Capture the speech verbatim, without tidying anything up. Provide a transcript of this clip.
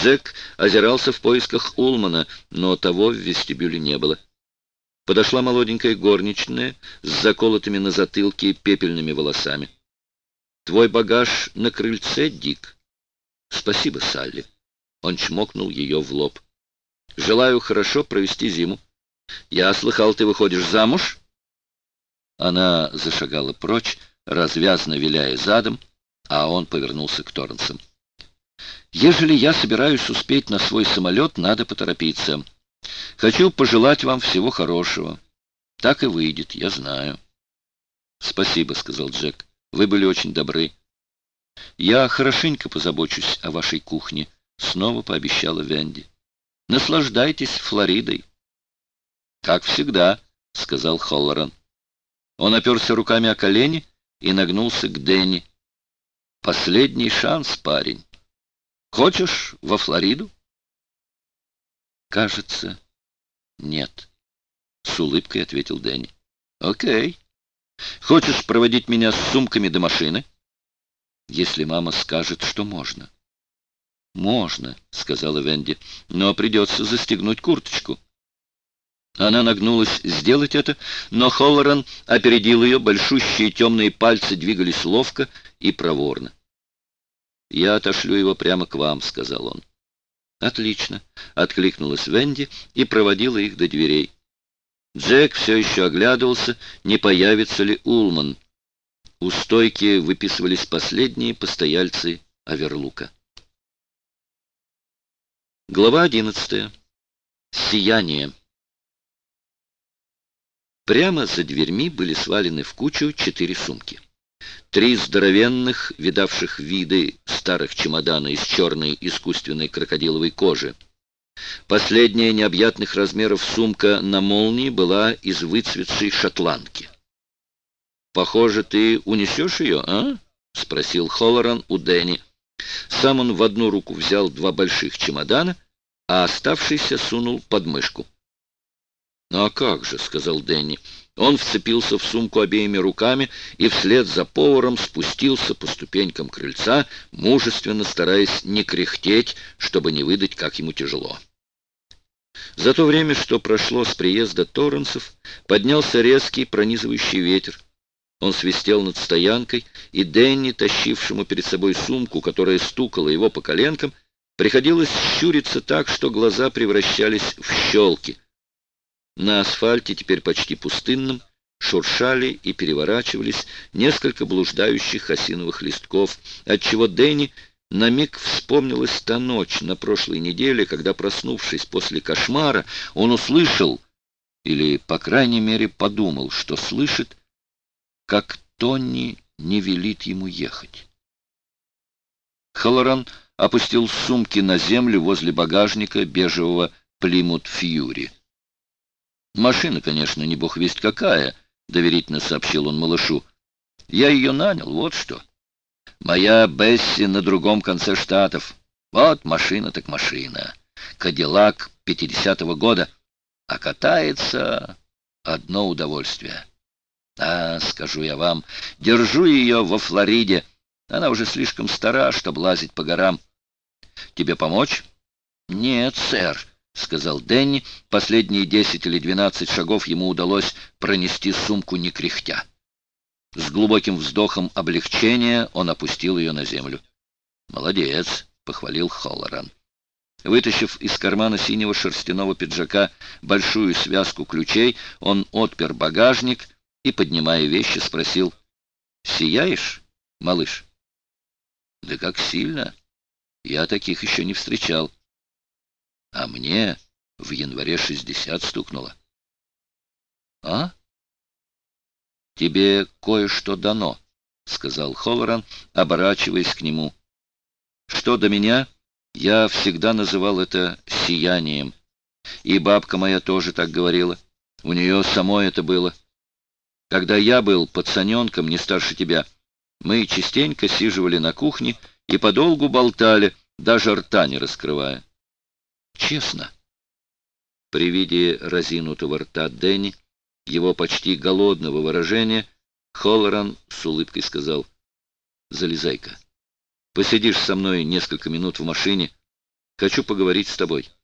Джек озирался в поисках Улмана, но того в вестибюле не было. Подошла молоденькая горничная с заколотыми на затылке пепельными волосами. «Твой багаж на крыльце, Дик?» «Спасибо, Салли». Он чмокнул ее в лоб. «Желаю хорошо провести зиму. Я слыхал, ты выходишь замуж?» Она зашагала прочь, развязно виляя задом, а он повернулся к Торренсам. «Ежели я собираюсь успеть на свой самолет, надо поторопиться. Хочу пожелать вам всего хорошего. Так и выйдет, я знаю». «Спасибо», — сказал Джек. «Вы были очень добры». «Я хорошенько позабочусь о вашей кухне», — снова пообещала Венди. «Наслаждайтесь Флоридой». «Как всегда», — сказал Холлоран. Он оперся руками о колени и нагнулся к Дэнни. «Последний шанс, парень. Хочешь во Флориду?» «Кажется, нет», — с улыбкой ответил Дэнни. «Окей. Хочешь проводить меня с сумками до машины?» «Если мама скажет, что можно». «Можно», — сказала Венди, — «но придется застегнуть курточку». Она нагнулась сделать это, но Холлоран опередил ее, большущие темные пальцы двигались ловко и проворно. «Я отошлю его прямо к вам», — сказал он. «Отлично», — откликнулась Венди и проводила их до дверей. Джек все еще оглядывался, не появится ли Улман. У стойки выписывались последние постояльцы Аверлука. Глава одиннадцатая. Сияние. Прямо за дверьми были свалены в кучу четыре сумки. Три здоровенных, видавших виды старых чемодана из черной искусственной крокодиловой кожи. Последняя необъятных размеров сумка на молнии была из выцветшей шотландки. «Похоже, ты унесешь ее, а?» — спросил Холлоран у Дэнни. Сам он в одну руку взял два больших чемодана, а оставшийся сунул под мышку. «Ну а как же», — сказал Дэнни. Он вцепился в сумку обеими руками и вслед за поваром спустился по ступенькам крыльца, мужественно стараясь не кряхтеть, чтобы не выдать, как ему тяжело. За то время, что прошло с приезда Торренсов, поднялся резкий пронизывающий ветер. Он свистел над стоянкой, и Дэнни, тащившему перед собой сумку, которая стукала его по коленкам, приходилось щуриться так, что глаза превращались в щелки. На асфальте, теперь почти пустынном, шуршали и переворачивались несколько блуждающих осиновых листков, отчего Дэнни на миг вспомнилась та ночь на прошлой неделе, когда, проснувшись после кошмара, он услышал, или, по крайней мере, подумал, что слышит, как Тонни не велит ему ехать. Холлоран опустил сумки на землю возле багажника бежевого Плимут Фьюри. «Машина, конечно, не бог весть какая», — доверительно сообщил он малышу. «Я ее нанял, вот что. Моя Бесси на другом конце штатов. Вот машина так машина. Кадиллак пятидесятого года. А катается одно удовольствие. А, скажу я вам, держу ее во Флориде. Она уже слишком стара, чтобы лазить по горам. Тебе помочь?» «Нет, сэр», — сказал Дэнни. Последние десять или двенадцать шагов ему удалось пронести сумку не кряхтя. С глубоким вздохом облегчения он опустил ее на землю. «Молодец», — похвалил Холлоран. Вытащив из кармана синего шерстяного пиджака большую связку ключей, он отпер багажник и, поднимая вещи, спросил: «Сияешь, малыш?» «Да как сильно! Я таких еще не встречал. А мне в январе шестьдесят стукнуло». «А? Тебе кое-что дано», — сказал Холлоран, оборачиваясь к нему. «Что до меня, я всегда называл это сиянием. И бабка моя тоже так говорила. У нее самой это было. Когда я был пацаненком, не старше тебя, мы частенько сиживали на кухне и подолгу болтали, даже рта не раскрывая. Честно». При виде разинутого рта Дэнни, его почти голодного выражения, Холлоран с улыбкой сказал: «Залезай-ка. Посидишь со мной несколько минут в машине. Хочу поговорить с тобой.